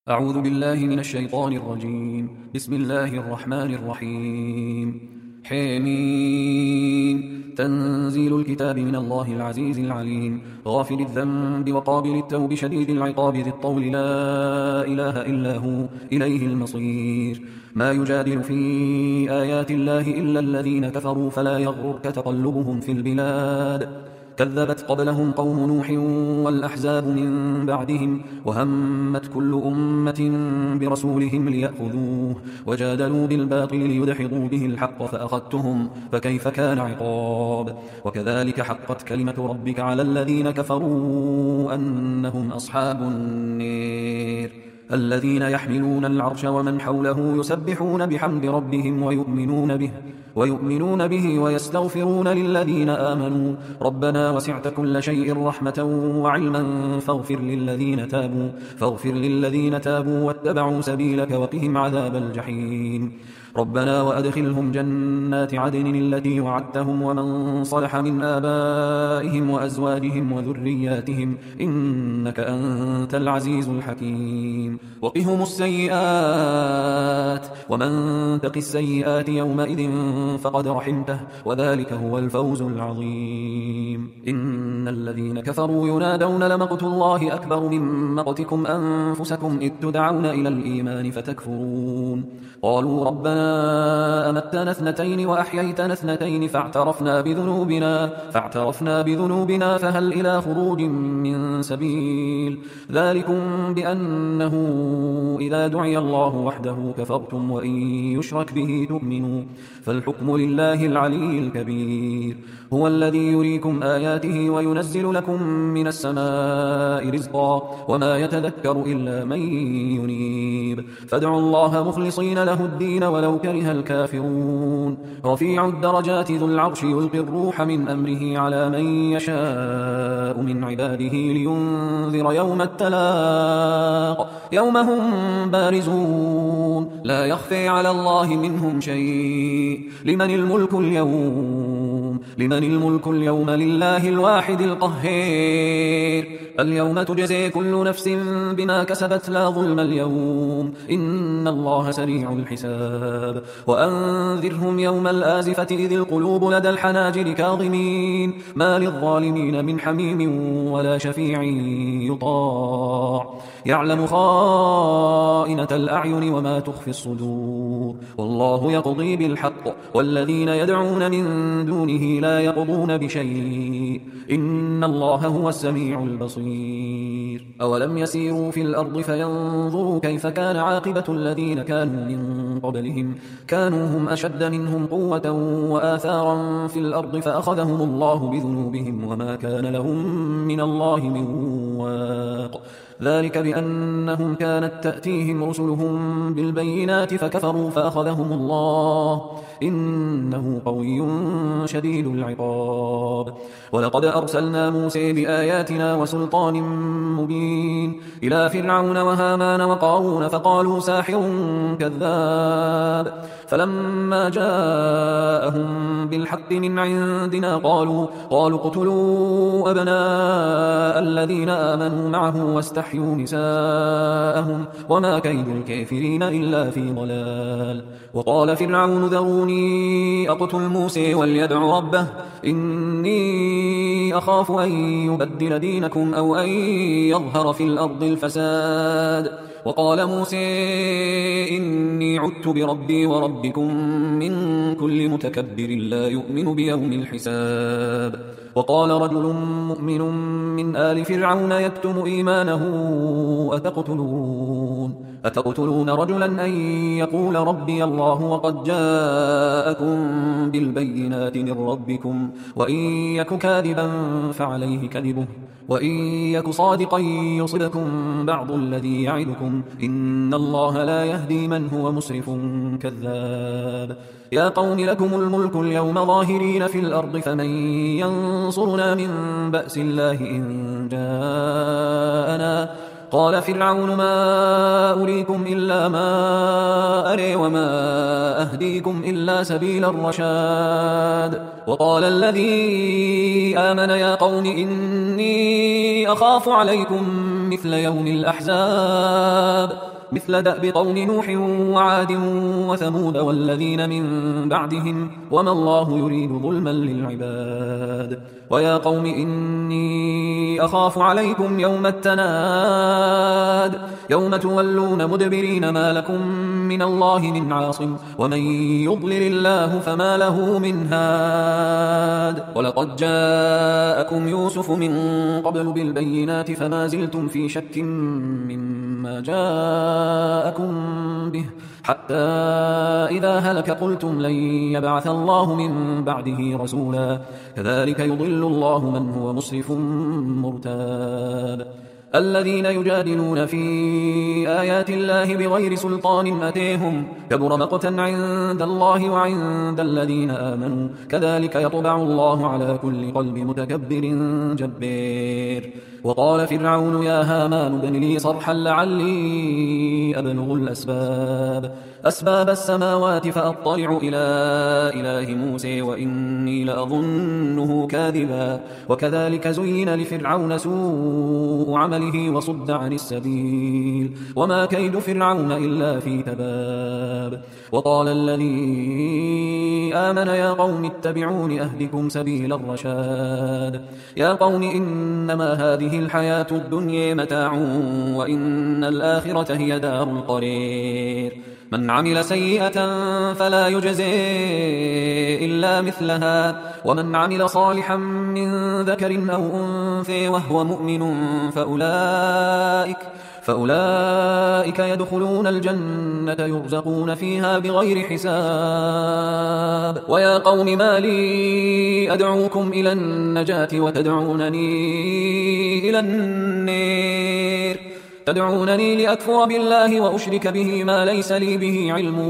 أعوذ بالله من الشيطان الرجيم. بسم الله الرحمن الرحيم. حميم. تنزيل الكتاب من الله العزيز العليم، غافل الذنب وقابل التوب شديد العقاب ذي الطول، لا إله إلا هو إليه المصير. ما يجادل في آيات الله إلا الذين كفروا فلا يغررك تقلبهم في البلاد. كذبت قبلهم قوم نوح والأحزاب من بعدهم، وهمت كل أمة برسولهم ليأخذوه، وجادلوا بالباطل ليدحضوا به الحق فأخذتهم، فكيف كان عقاب. وكذلك حقت كلمة ربك على الذين كفروا أنهم أصحاب النار. الذين يحملون العرش ومن حوله يسبحون بحمد ربهم ويؤمنون به ويستغفرون للذين آمنوا ربنا وسعت كل شيء رحمة وعلما فاغفر للذين تابوا واتبعوا سبيلك وقهم عذاب الجحيم. ربنا وأدخلهم جنات عدن التي وعدتهم ومن صلح من آبائهم وأزواجهم وذرياتهم إنك أنت العزيز الحكيم. وقهم السيئات ومن تق السيئات يومئذ فقد رحمته وذلك هو الفوز العظيم. إن الذين كفروا ينادون لمقت الله أكبر من مقتكم أنفسكم إذ تدعون إلى الإيمان فتكفرون. قالوا ربنا أمتنا اثنتين وأحييتنا اثنتين فاعترفنا بذنوبنا فهل إلى خروج من سبيل. ذلكم بأنه إذا دعي الله وحده كفرتم وإن يشرك به تؤمنوا، فالحكم لله العلي الكبير. هو الذي يريكم آياته وينزل لكم من السماء رزقا وما يتذكر إلا من ينيب. فادعوا الله مخلصين له الدين ولو كره الكافرون. رفيع الدرجات ذو العرش يلقي الروح من أمره على من يشاء من عباده لينذر يوم التلاق يوم هم بارزون لا يخفي على الله منهم شيء. لمن الملك اليوم لله الواحد القهار. اليوم تجزي كل نفس بما كسبت لا ظلم اليوم إن الله سريع الحساب. وأنذرهم يوم الآزفة إذ القلوب لدى الحناجر كاظمين ما للظالمين من حميم ولا شفيع يطاع. يعلم خائنة الأعين وما تخفي الصدور. والله يقضي بالحق والذين يدعون من دونه لا يقضون بشيء إن الله هو السميع البصير. أولم يسيروا في الأرض فينظروا كيف كان عاقبة الذين كانوا من قبلهم كانوا هم أشد منهم قوة وآثارا في الأرض فأخذهم الله بذنوبهم وما كان لهم من الله من واق. ذلك بأنهم كانت تأتيهم رسلهم بالبينات فكفروا فأخذهم الله إنه قوي شديد العقاب. ولقد أرسلنا موسى بآياتنا وسلطان مبين إلى فرعون وهامان وقارون فقالوا ساحر كذاب. فلما جاءهم بالحق من عندنا قالوا اقتلوا أبناء الذين آمنوا معه واستحيوا نساءهم وما كيد الكافرين إلا في ضلال. وقال فرعون ذروني أقتل موسى وليدع ربه إني أخاف أن يبدل دينكم أو أن يظهر في الأرض الفساد. وقال موسى إني عدت بربي وربكم من كل متكبر لا يؤمن بيوم الحساب. وقال رجل مؤمن من آل فرعون يكتم إيمانه أتقتلون رجلا أن يقول ربي الله وقد جاءكم بالبينات من ربكم وإن يك كاذبا فعليه كذبه وإن يك صادقا يصبكم بعض الذي يعدكم إن الله لا يهدي من هو مسرف كذاب. يا قوم لكم الملك اليوم ظاهرين في الأرض فمن ينصرنا من بأس الله إن جاءنا. قال فرعون ما أريكم إلا ما أري وما أهديكم إلا سبيل الرشاد. وقال الذي آمن يا قوم إني أخاف عليكم مثل يوم الأحزاب. مثل دأب قوم نوح وعاد وثمود والذين من بعدهم وما الله يريد ظلما للعباد. ويا قوم إني أخاف عليكم يوم التناد يوم تولون مدبرين ما لكم من الله من عاصم ومن يضلل الله فما له من هاد. ولقد جاءكم يوسف من قبل بالبينات فما زلتم في شك مما جاءكم به حتى إذا هلك قلتم لن يبعث الله من بعده رسولا كذلك يضل الله من هو مسرف مرتاب. الذين يجادلون في آيات الله بغير سلطان أتيهم كبر مقتا عند الله وعند الذين آمنوا كذلك يطبع الله على كل قلب متكبر جبار. وقال فرعون يا هامان ابن لي صرحا لعلي أبلغ أسباب السماوات فأطلع إلى إله موسى وإني لأظنه كاذبا. وكذلك زين لفرعون سوء عمله وصد عن السبيل وما كيد فرعون إلا في تباب. وقال الذي آمن يا قوم اتبعون أهدكم سبيل الرشاد. يا قوم إنما هذه الحياة الدنيا متاع وإن الآخرة هي دار القرير. من عمل سيئة فلا يجزي إلا مثلها ومن عمل صالحا من ذكر أو أنثى وهو مؤمن فأولئك يدخلون الجنة يرزقون فيها بغير حساب. ويا قوم ما لي أدعوكم إلى النجاة وتدعونني إلى النار تدعونني لأكفر بالله وأشرك به ما ليس لي به علم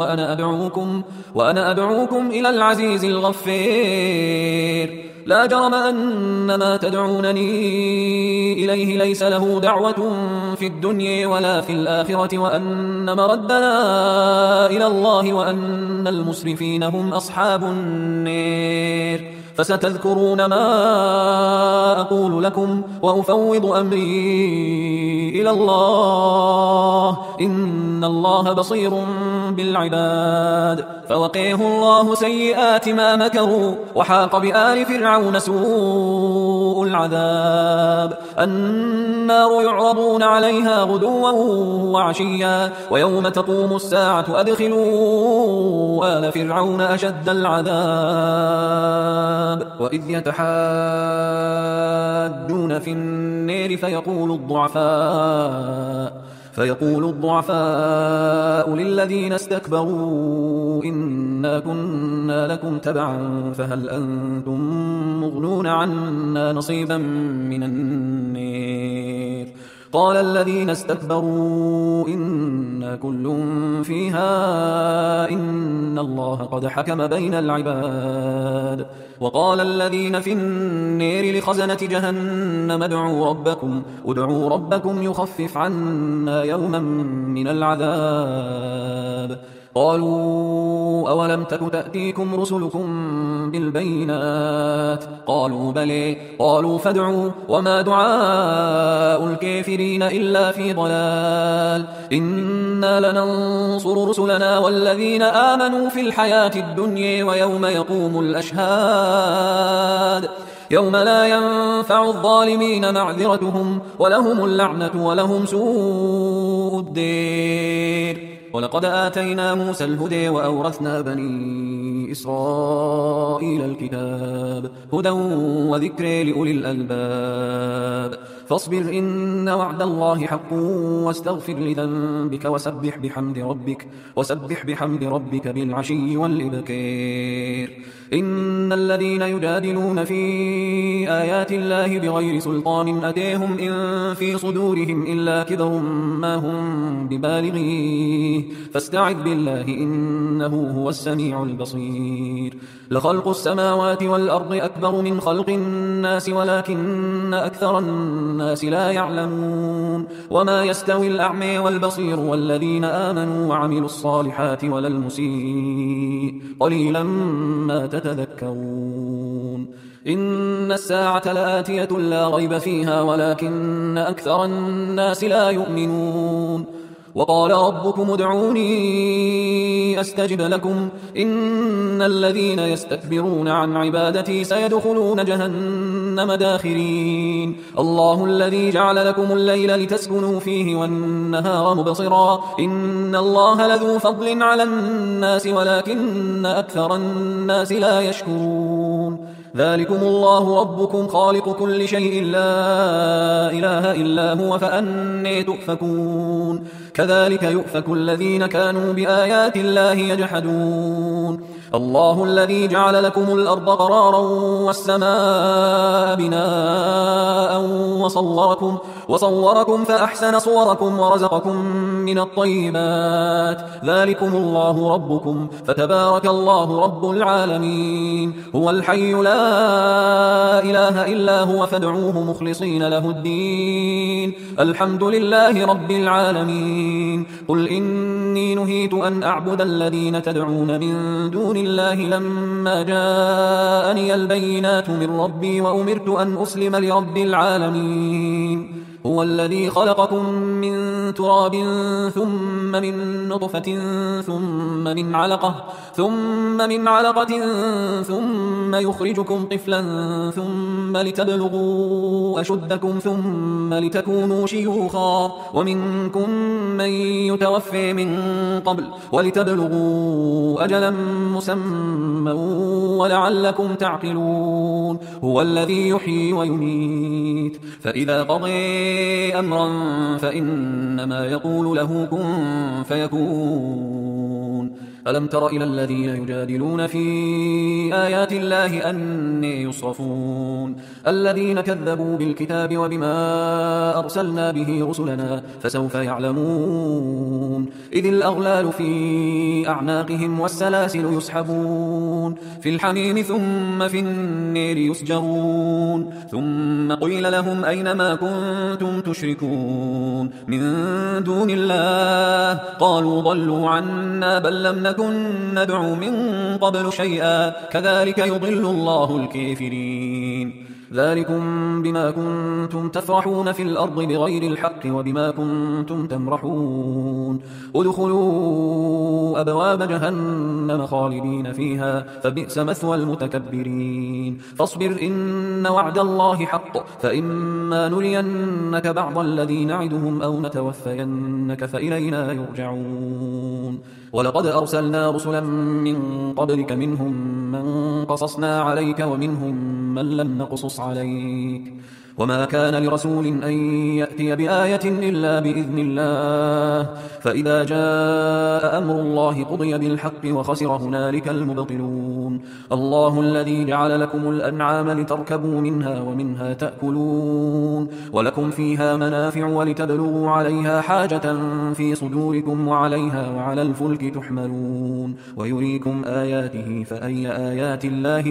وأنا أدعوكم إلى العزيز الغفار. لا جرم أن ما تدعونني إليه ليس له دعوة في الدنيا ولا في الآخرة وأن مردنا إلى الله وأن المسرفين هم أصحاب النار. فستذكرون ما أقول لكم وأفوض أمري إلى الله إن الله بصير بالعباد. فوقيه الله سيئات ما مكروا وحاق بآل فرعون سوء العذاب. النار يعرضون عليها غدوا وعشيا ويوم تقوم الساعة أدخلوا آل فرعون أشد العذاب. وإذ يتحاجون في النار فيقول الضعفاء للذين استكبروا إنا كنا لكم تبعا فهل أنتم مغنون عنا نصيبا من النار. قال الذين استكبروا إنا كل فيها إن الله قد حكم بين العباد. وقال الذين في النار لخزنة جهنم ادعوا ربكم يخفف عنا يوما من العذاب. قالوا أولم تك تأتيكم رسلكم بالبينات قالوا بلى قالوا فادعوا وما دعاء الكافرين إلا في ضلال. إنا لننصر رسلنا والذين آمنوا في الحياة الدنيا ويوم يقوم الأشهاد يوم لا ينفع الظالمين معذرتهم ولهم اللعنة ولهم سوء الدير. ولقد آتينا موسى الهدى وأورثنا بني إسرائيل الكتاب هدى وذكر لأولي الألباب. فاصبر إن وعد الله حق واستغفر لذنبك وسبح بحمد ربك بالعشي والإبكار. إن الذين يجادلون في آيات الله بغير سلطان أتيهم إن في صدورهم إلا كبر ما هم ببالغيه فاستعذ بالله إنه هو السميع البصير. لخلق السماوات والأرض أكبر من خلق الناس ولكن أكثر الناس لا يعلمون. وما يستوي الأعمى والبصير والذين آمنوا وعملوا الصالحات ولا المسيء قليلا ما تتذكرون. إن الساعة لآتية لا ريب فيها ولكن أكثر الناس لا يؤمنون. وقال ربكم ادعوني أستجب لكم إن الذين يستكبرون عن عبادتي سيدخلون جهنم داخرين الله الذي جعل لكم الليل لتسكنوا فيه والنهار مبصرا إن الله لذو فضل على الناس ولكن أكثر الناس لا يشكرون ذلكم الله ربكم خالق كل شيء لا إله إلا هو فأني تؤفكون كذلك يؤفك الذين كانوا بآيات الله يجحدون الله الذي جعل لكم الأرض قرارا والسماء بناء وصوركم فأحسن صوركم ورزقكم من الطيبات ذلكم الله ربكم فتبارك الله رب العالمين هو الحي لا إله إلا هو فادعوه مخلصين له الدين الحمد لله رب العالمين قل إني نهيت أن أعبد الذين تدعون من دون الله لما جاءني البينات من ربي وأمرت أن أسلم لرب العالمين هو الذي خلقكم من تراب ثم من نطفة ثم من علقة ثم يخرجكم طفلا ثم لتبلغوا أشدكم ثم لتكونوا شيوخا ومنكم من يتوفي من قبل ولتبلغوا أجلا مسمى ولعلكم تعقلون هو الذي يحيي ويميت فإذا قضي أمرا فإنما يقول له كن فيكون ألم تر إلى الذين يجادلون في آيات الله أني يصرفون الذين كذبوا بالكتاب وبما أرسلنا به رسلنا فسوف يعلمون إذ الأغلال في أعناقهم والسلاسل يسحبون في الحميم ثم في النير يسجرون ثم قيل لهم أين ما كنتم تشركون من دون الله قالوا ضلوا عنا بل لم نكن ندعو من قبل شيئا كذلك يضل الله الكافرين ذلكم بما كنتم تفرحون في الأرض بغير الحق وبما كنتم تمرحون ادخلوا أبواب جهنم خالدين فيها فبئس مثوى المتكبرين فاصبر إن وعد الله حق فإما نرينك بعض الذي نعدهم أو نتوفينك فإلينا يرجعون ولقد أرسلنا رسلا من قبلك منهم من قصصنا عليك ومنهم من لم نقصص عليك وما كان لرسول أن يأتي بآية إلا بإذن الله فإذا جاء أمر الله قضي بالحق وخسر هنالك المبطلون الله الذي جعل لكم الأنعام لتركبوا منها ومنها تأكلون ولكم فيها منافع ولتبلغوا عليها حاجة في صدوركم وعليها وعلى الفلك تحملون ويريكم آياته فأي آيات الله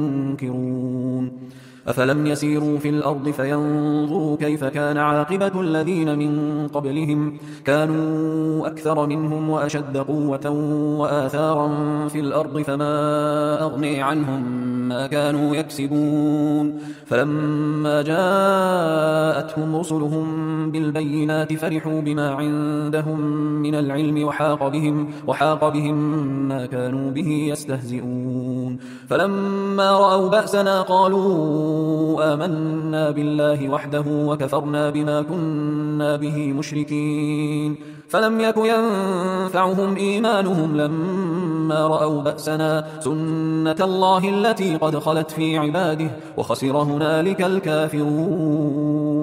تنكرون أفلم يسيروا في الأرض فينظروا كيف كان عاقبة الذين من قبلهم كانوا أكثر منهم وأشد قوة وآثارا في الأرض فما أغني عنهم ما كانوا يكسبون فلما جاءتهم رسلهم بالبينات فرحوا بما عندهم من العلم وحاق بهم ما كانوا به يستهزئون فلما رأوا بأسنا قالوا آمنا بالله وحده وكفرنا بما كنا به مشركين فلم يك ينفعهم إيمانهم لما رأوا بأسنا سنة الله التي قد خلت في عباده وخسر هنالك الكافرون